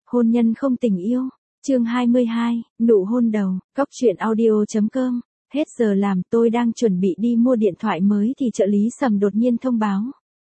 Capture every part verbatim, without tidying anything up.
Hôn nhân không tình yêu. Chương hai mươi hai, nụ hôn đầu. Cóc truyện audio chấm com. Hết giờ làm, tôi đang chuẩn bị đi mua điện thoại mới thì trợ lý Sầm đột nhiên thông báo.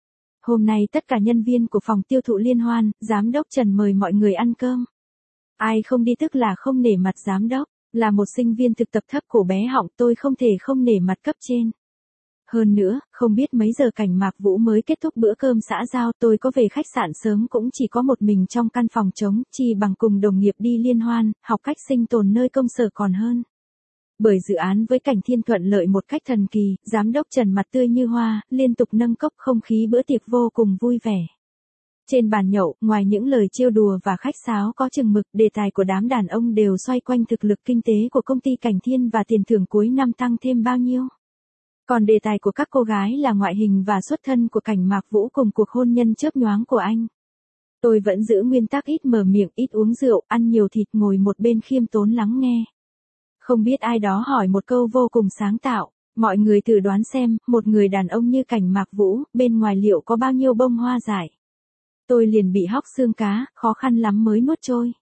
Hôm nay tất cả nhân viên của phòng tiêu thụ liên hoan, giám đốc Trần mời mọi người ăn cơm. Ai không đi tức là không nể mặt giám đốc, là một sinh viên thực tập thấp cổ bé họng, tôi không thể không nể mặt cấp trên. Hơn nữa, không biết mấy giờ Cảnh Mạc Vũ mới kết thúc bữa cơm xã giao, tôi có về khách sạn sớm cũng chỉ có một mình trong căn phòng trống, chi bằng cùng đồng nghiệp đi liên hoan, học cách sinh tồn nơi công sở còn hơn. Bởi dự án với Cảnh Thiên thuận lợi một cách thần kỳ, giám đốc Trần mặt tươi như hoa, liên tục nâng cốc, không khí bữa tiệc vô cùng vui vẻ. Trên bàn nhậu, ngoài những lời trêu đùa và khách sáo có chừng mực, đề tài của đám đàn ông đều xoay quanh thực lực kinh tế của công ty Cảnh Thiên và tiền thưởng cuối năm tăng thêm bao nhiêu. Còn đề tài của các cô gái là ngoại hình và xuất thân của Cảnh Mạc Vũ cùng cuộc hôn nhân chớp nhoáng của anh. Tôi vẫn giữ nguyên tắc ít mở miệng, ít uống rượu, ăn nhiều thịt, ngồi một bên khiêm tốn lắng nghe. Không biết ai đó hỏi một câu vô cùng sáng tạo, mọi người thử đoán xem, một người đàn ông như Cảnh Mạc Vũ, bên ngoài liệu có bao nhiêu bông hoa dại. Tôi liền bị hóc xương cá, khó khăn lắm mới nuốt trôi.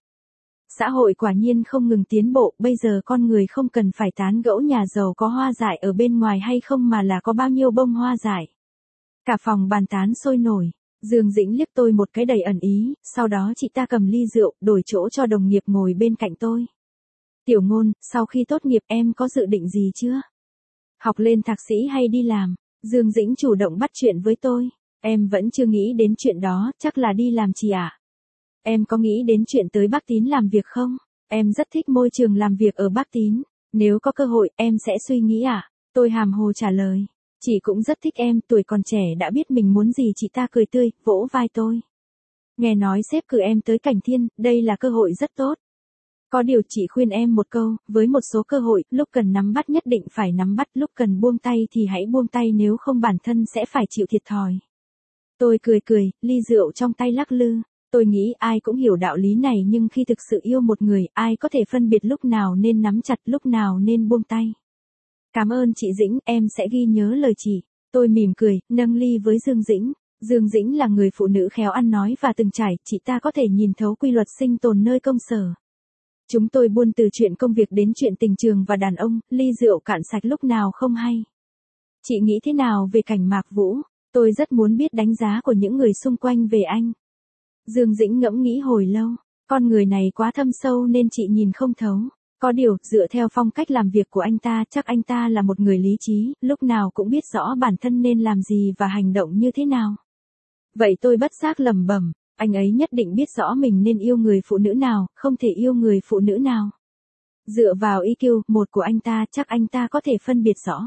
Xã hội quả nhiên không ngừng tiến bộ, bây giờ con người không cần phải tán gẫu nhà giàu có hoa dại ở bên ngoài hay không mà là có bao nhiêu bông hoa dại. Cả phòng bàn tán sôi nổi, Dương Dĩnh liếc tôi một cái đầy ẩn ý, sau đó chị ta cầm ly rượu, đổi chỗ cho đồng nghiệp ngồi bên cạnh tôi. Tiểu Ngôn, sau khi tốt nghiệp em có dự định gì chưa? Học lên thạc sĩ hay đi làm? Dương Dĩnh chủ động bắt chuyện với tôi. Em vẫn chưa nghĩ đến chuyện đó, chắc là đi làm chị ạ. Em có nghĩ đến chuyện tới Bắc Tín làm việc không? Em rất thích môi trường làm việc ở Bắc Tín. Nếu có cơ hội, em sẽ suy nghĩ ạ. À? Tôi hàm hồ trả lời. Chị cũng rất thích em, tuổi còn trẻ đã biết mình muốn gì. Chị ta cười tươi, vỗ vai tôi. Nghe nói sếp cử em tới Cảnh Thiên, đây là cơ hội rất tốt. Có điều chị khuyên em một câu, với một số cơ hội, lúc cần nắm bắt nhất định phải nắm bắt, lúc cần buông tay thì hãy buông tay, nếu không bản thân sẽ phải chịu thiệt thòi. Tôi cười cười, ly rượu trong tay lắc lư. Tôi nghĩ ai cũng hiểu đạo lý này, nhưng khi thực sự yêu một người, ai có thể phân biệt lúc nào nên nắm chặt, lúc nào nên buông tay. Cảm ơn chị Dĩnh, em sẽ ghi nhớ lời chị. Tôi mỉm cười, nâng ly với Dương Dĩnh. Dương Dĩnh là người phụ nữ khéo ăn nói và từng trải, chị ta có thể nhìn thấu quy luật sinh tồn nơi công sở. Chúng tôi buôn từ chuyện công việc đến chuyện tình trường và đàn ông, ly rượu cạn sạch lúc nào không hay. Chị nghĩ thế nào về Cảnh Mạc Vũ? Tôi rất muốn biết đánh giá của những người xung quanh về anh. Dương Dĩnh ngẫm nghĩ hồi lâu, con người này quá thâm sâu nên chị nhìn không thấu. Có điều, dựa theo phong cách làm việc của anh ta, chắc anh ta là một người lý trí, lúc nào cũng biết rõ bản thân nên làm gì và hành động như thế nào. Vậy tôi bất giác lẩm bẩm, anh ấy nhất định biết rõ mình nên yêu người phụ nữ nào, không thể yêu người phụ nữ nào. Dựa vào i kiu, một của anh ta, chắc anh ta có thể phân biệt rõ.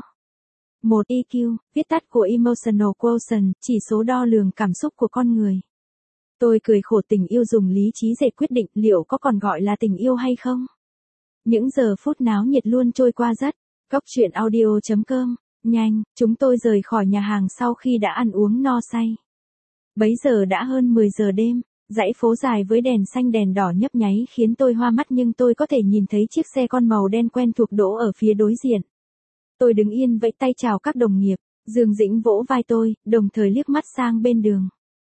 Một i kiu, viết tắt của Emotional Quotient, chỉ số đo lường cảm xúc của con người. Tôi cười khổ, tình yêu dùng lý trí để quyết định, liệu có còn gọi là tình yêu hay không? Những giờ phút náo nhiệt luôn trôi qua rất. Cóc truyện audio chấm com. Nhanh, chúng tôi rời khỏi nhà hàng sau khi đã ăn uống no say. Bấy giờ đã hơn mười giờ đêm, dãy phố dài với đèn xanh đèn đỏ nhấp nháy khiến tôi hoa mắt, nhưng tôi có thể nhìn thấy chiếc xe con màu đen quen thuộc đỗ ở phía đối diện. Tôi đứng yên vẫy tay chào các đồng nghiệp, Dương Dĩnh vỗ vai tôi, đồng thời liếc mắt sang bên đường.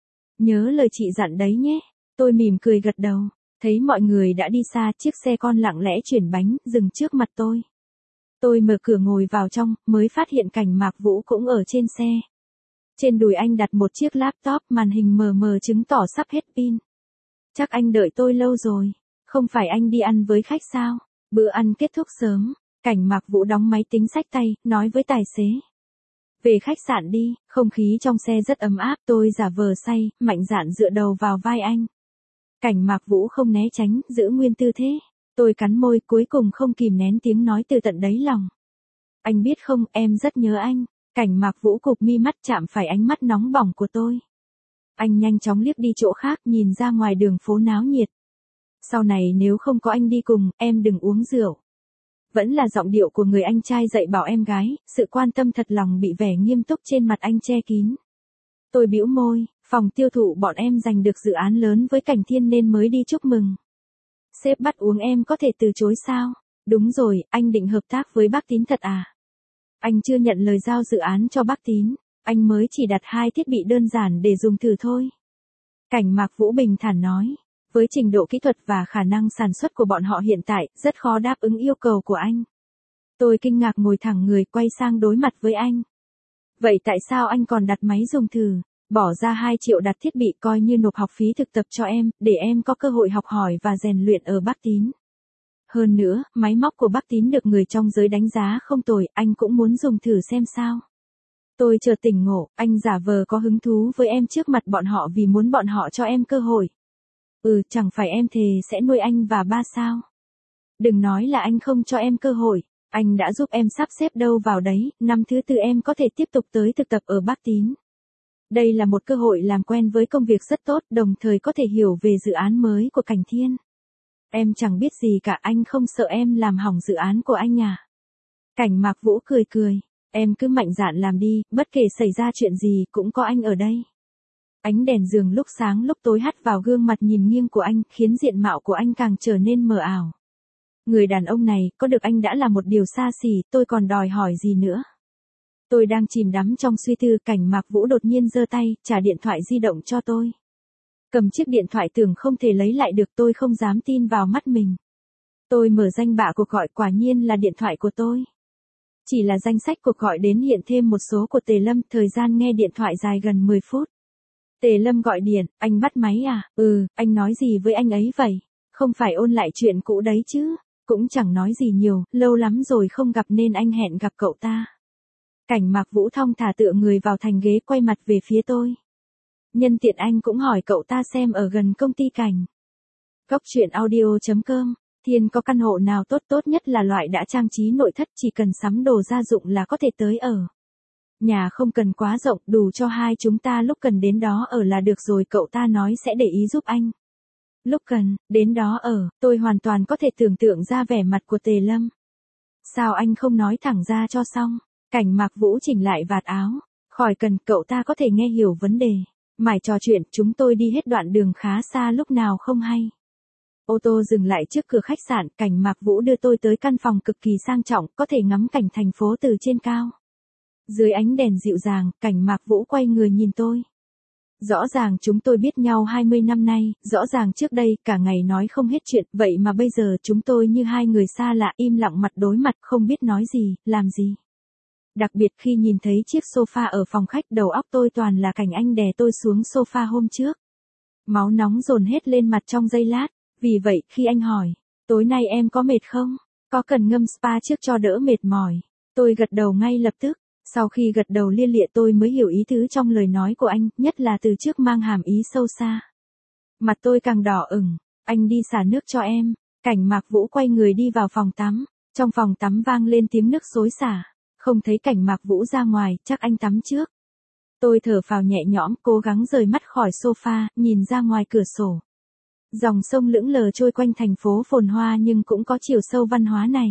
Nhớ lời chị dặn đấy nhé. Tôi mỉm cười gật đầu, thấy mọi người đã đi xa, chiếc xe con lặng lẽ chuyển bánh, dừng trước mặt tôi. Tôi mở cửa ngồi vào trong, mới phát hiện Cảnh Mạc Vũ cũng ở trên xe. Trên đùi anh đặt một chiếc laptop, màn hình mờ mờ chứng tỏ sắp hết pin. Chắc anh đợi tôi lâu rồi. Không phải anh đi ăn với khách sao? Bữa ăn kết thúc sớm. Cảnh Mạc Vũ đóng máy tính xách tay, nói với tài xế. Về khách sạn đi, không khí trong xe rất ấm áp, tôi giả vờ say, mạnh dạn dựa đầu vào vai anh. Cảnh Mạc Vũ không né tránh, giữ nguyên tư thế. Tôi cắn môi, cuối cùng không kìm nén tiếng nói từ tận đáy lòng. Anh biết không, em rất nhớ anh. Cảnh Mạc Vũ cụp mi mắt, chạm phải ánh mắt nóng bỏng của tôi. Anh nhanh chóng liếc đi chỗ khác, nhìn ra ngoài đường phố náo nhiệt. Sau này nếu không có anh đi cùng, em đừng uống rượu. Vẫn là giọng điệu của người anh trai dạy bảo em gái, sự quan tâm thật lòng bị vẻ nghiêm túc trên mặt anh che kín. Tôi bĩu môi, phòng tiêu thụ bọn em giành được dự án lớn với Cảnh Thiên nên mới đi chúc mừng. Sếp bắt uống em có thể từ chối sao? Đúng rồi, anh định hợp tác với Bắc Tín thật à? Anh chưa nhận lời giao dự án cho Bắc Tín, anh mới chỉ đặt hai thiết bị đơn giản để dùng thử thôi. Cảnh Mạc Vũ bình thản nói. Với trình độ kỹ thuật và khả năng sản xuất của bọn họ hiện tại, rất khó đáp ứng yêu cầu của anh. Tôi kinh ngạc ngồi thẳng người quay sang đối mặt với anh. Vậy tại sao anh còn đặt máy dùng thử, bỏ ra hai triệu đặt thiết bị coi như nộp học phí thực tập cho em, để em có cơ hội học hỏi và rèn luyện ở Bắc Tín. Hơn nữa, máy móc của Bắc Tín được người trong giới đánh giá không tồi, anh cũng muốn dùng thử xem sao. Tôi chợt tỉnh ngộ, anh giả vờ có hứng thú với em trước mặt bọn họ vì muốn bọn họ cho em cơ hội. Ừ, chẳng phải em thề sẽ nuôi anh và ba sao. Đừng nói là anh không cho em cơ hội, anh đã giúp em sắp xếp đâu vào đấy, năm thứ tư em có thể tiếp tục tới thực tập ở Bắc Tín. Đây là một cơ hội làm quen với công việc rất tốt, đồng thời có thể hiểu về dự án mới của Cảnh Thiên. Em chẳng biết gì cả, anh không sợ em làm hỏng dự án của anh à? Cảnh Mạc Vũ cười cười, em cứ mạnh dạn làm đi, bất kể xảy ra chuyện gì cũng có anh ở đây. Ánh đèn giường lúc sáng lúc tối hắt vào gương mặt nhìn nghiêng của anh, khiến diện mạo của anh càng trở nên mờ ảo. Người đàn ông này, có được anh đã là một điều xa xỉ, tôi còn đòi hỏi gì nữa. Tôi đang chìm đắm trong suy tư, Cảnh Mạc Vũ đột nhiên giơ tay, trả điện thoại di động cho tôi. Cầm chiếc điện thoại tưởng không thể lấy lại được, tôi không dám tin vào mắt mình. Tôi mở danh bạ cuộc gọi, quả nhiên là điện thoại của tôi. Chỉ là danh sách cuộc gọi đến hiện thêm một số của Tề Lâm, thời gian nghe điện thoại dài gần mười phút. Tề Lâm gọi điện, anh bắt máy à? Ừ, anh nói gì với anh ấy vậy? Không phải ôn lại chuyện cũ đấy chứ? Cũng chẳng nói gì nhiều, lâu lắm rồi không gặp nên anh hẹn gặp cậu ta. Cảnh Mạc Vũ thong thả tựa người vào thành ghế, quay mặt về phía tôi. Nhân tiện anh cũng hỏi cậu ta xem ở gần công ty Cảnh. Góc truyện audio chấm com, Thiên có căn hộ nào tốt, tốt nhất là loại đã trang trí nội thất, chỉ cần sắm đồ gia dụng là có thể tới ở. Nhà không cần quá rộng, đủ cho hai chúng ta lúc cần đến đó ở là được rồi, cậu ta nói sẽ để ý giúp anh. Lúc cần, đến đó ở, tôi hoàn toàn có thể tưởng tượng ra vẻ mặt của Tề Lâm. Sao anh không nói thẳng ra cho xong? Cảnh Mạc Vũ chỉnh lại vạt áo. Khỏi cần, cậu ta có thể nghe hiểu vấn đề. Mải trò chuyện, chúng tôi đi hết đoạn đường khá xa lúc nào không hay. Ô tô dừng lại trước cửa khách sạn, Cảnh Mạc Vũ đưa tôi tới căn phòng cực kỳ sang trọng, có thể ngắm cảnh thành phố từ trên cao. Dưới ánh đèn dịu dàng, Cảnh Mạc Vũ quay người nhìn tôi. Rõ ràng chúng tôi biết nhau hai mươi năm nay, rõ ràng trước đây cả ngày nói không hết chuyện, vậy mà bây giờ chúng tôi như hai người xa lạ, im lặng mặt đối mặt, không biết nói gì, làm gì. Đặc biệt khi nhìn thấy chiếc sofa ở phòng khách, đầu óc tôi toàn là cảnh anh đè tôi xuống sofa hôm trước. Máu nóng dồn hết lên mặt trong giây lát, vì vậy khi anh hỏi, tối nay em có mệt không? Có cần ngâm spa trước cho đỡ mệt mỏi? Tôi gật đầu ngay lập tức. Sau khi gật đầu lia lịa tôi mới hiểu ý tứ trong lời nói của anh, nhất là từ trước mang hàm ý sâu xa. Mặt tôi càng đỏ ửng, anh đi xả nước cho em. Cảnh Mạc Vũ quay người đi vào phòng tắm, trong phòng tắm vang lên tiếng nước xối xả. Không thấy Cảnh Mạc Vũ ra ngoài, chắc anh tắm trước. Tôi thở phào nhẹ nhõm, cố gắng rời mắt khỏi sofa, nhìn ra ngoài cửa sổ. Dòng sông lững lờ trôi quanh thành phố phồn hoa nhưng cũng có chiều sâu văn hóa này.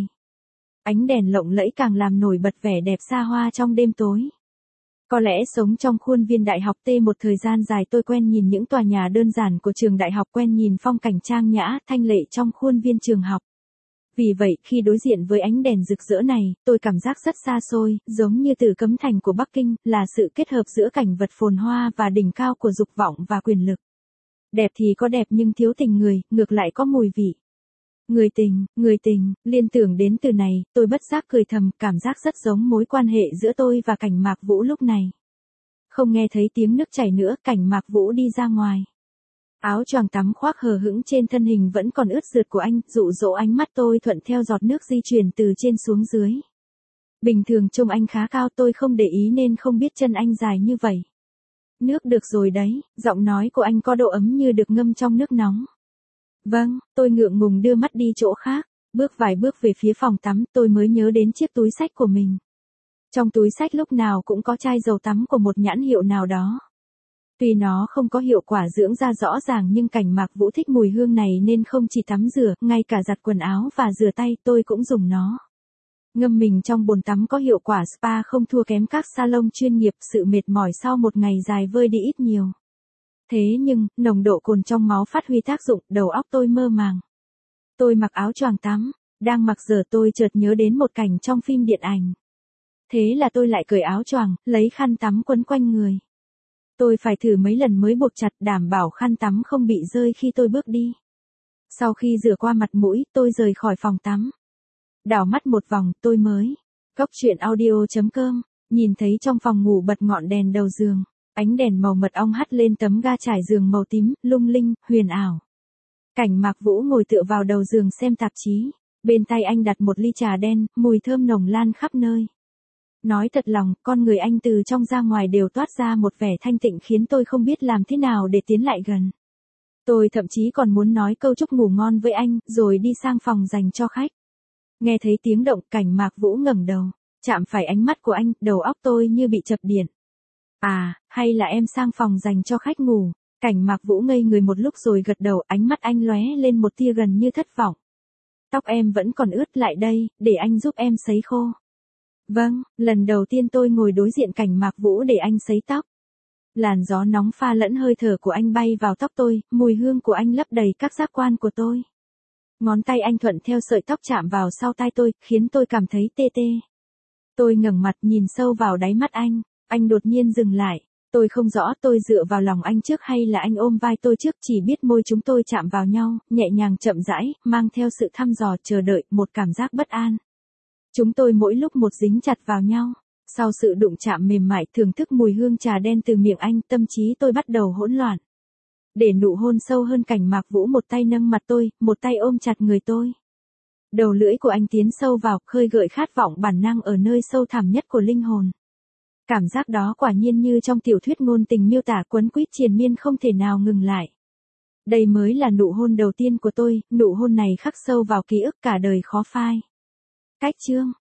Ánh đèn lộng lẫy càng làm nổi bật vẻ đẹp xa hoa trong đêm tối. Có lẽ sống trong khuôn viên đại học T một thời gian dài, tôi quen nhìn những tòa nhà đơn giản của trường đại học, quen nhìn phong cảnh trang nhã, thanh lệ trong khuôn viên trường học. Vì vậy, khi đối diện với ánh đèn rực rỡ này, tôi cảm giác rất xa xôi, giống như Tử Cấm Thành của Bắc Kinh, là sự kết hợp giữa cảnh vật phồn hoa và đỉnh cao của dục vọng và quyền lực. Đẹp thì có đẹp nhưng thiếu tình người, ngược lại có mùi vị. Người tình, người tình, liên tưởng đến từ này, tôi bất giác cười thầm, cảm giác rất giống mối quan hệ giữa tôi và Cảnh Mạc Vũ lúc này. Không nghe thấy tiếng nước chảy nữa, Cảnh Mạc Vũ đi ra ngoài. Áo choàng tắm khoác hờ hững trên thân hình vẫn còn ướt rượt của anh, dụ dỗ ánh mắt tôi thuận theo giọt nước di chuyển từ trên xuống dưới. Bình thường trông anh khá cao, tôi không để ý nên không biết chân anh dài như vậy. Nước được rồi đấy, giọng nói của anh có độ ấm như được ngâm trong nước nóng. Vâng, tôi ngượng ngùng đưa mắt đi chỗ khác, bước vài bước về phía phòng tắm, tôi mới nhớ đến chiếc túi xách của mình. Trong túi xách lúc nào cũng có chai dầu tắm của một nhãn hiệu nào đó. Tuy nó không có hiệu quả dưỡng da rõ ràng nhưng Cảnh Mạc Vũ thích mùi hương này nên không chỉ tắm rửa, ngay cả giặt quần áo và rửa tay tôi cũng dùng nó. Ngâm mình trong bồn tắm có hiệu quả spa không thua kém các salon chuyên nghiệp, sự mệt mỏi sau một ngày dài vơi đi ít nhiều. Thế nhưng, nồng độ cồn trong máu phát huy tác dụng, đầu óc tôi mơ màng. Tôi mặc áo choàng tắm, đang mặc giờ tôi chợt nhớ đến một cảnh trong phim điện ảnh. Thế là tôi lại cởi áo choàng, lấy khăn tắm quấn quanh người. Tôi phải thử mấy lần mới buộc chặt đảm bảo khăn tắm không bị rơi khi tôi bước đi. Sau khi rửa qua mặt mũi, tôi rời khỏi phòng tắm. Đảo mắt một vòng, tôi mới. Cốc truyện audio.com, nhìn thấy trong phòng ngủ bật ngọn đèn đầu giường. Ánh đèn màu mật ong hắt lên tấm ga trải giường màu tím, lung linh, huyền ảo. Cảnh Mạc Vũ ngồi tựa vào đầu giường xem tạp chí. Bên tay anh đặt một ly trà đen, mùi thơm nồng lan khắp nơi. Nói thật lòng, con người anh từ trong ra ngoài đều toát ra một vẻ thanh tịnh khiến tôi không biết làm thế nào để tiến lại gần. Tôi thậm chí còn muốn nói câu chúc ngủ ngon với anh, rồi đi sang phòng dành cho khách. Nghe thấy tiếng động, Cảnh Mạc Vũ ngẩng đầu, chạm phải ánh mắt của anh, đầu óc tôi như bị chập điện. À, hay là em sang phòng dành cho khách ngủ? Cảnh Mạc Vũ ngây người một lúc rồi gật đầu, ánh mắt anh lóe lên một tia gần như thất vọng. Tóc em vẫn còn ướt, lại đây, để anh giúp em sấy khô. Vâng, lần đầu tiên tôi ngồi đối diện Cảnh Mạc Vũ để anh sấy tóc. Làn gió nóng pha lẫn hơi thở của anh bay vào tóc tôi, mùi hương của anh lấp đầy các giác quan của tôi. Ngón tay anh thuận theo sợi tóc chạm vào sau tai tôi, khiến tôi cảm thấy tê tê. Tôi ngẩng mặt nhìn sâu vào đáy mắt anh, anh đột nhiên dừng lại. Tôi không rõ tôi dựa vào lòng anh trước hay là anh ôm vai tôi trước, chỉ biết môi chúng tôi chạm vào nhau, nhẹ nhàng chậm rãi, mang theo sự thăm dò chờ đợi, một cảm giác bất an. Chúng tôi mỗi lúc một dính chặt vào nhau. Sau sự đụng chạm mềm mại, thưởng thức mùi hương trà đen từ miệng anh, tâm trí tôi bắt đầu hỗn loạn. Để nụ hôn sâu hơn, Cảnh Mạc Vũ một tay nâng mặt tôi, một tay ôm chặt người tôi. Đầu lưỡi của anh tiến sâu vào, khơi gợi khát vọng bản năng ở nơi sâu thẳm nhất của linh hồn. Cảm giác đó quả nhiên như trong tiểu thuyết ngôn tình miêu tả, quấn quýt triền miên không thể nào ngừng lại. Đây mới là nụ hôn đầu tiên của tôi, nụ hôn này khắc sâu vào ký ức cả đời khó phai. Cách chương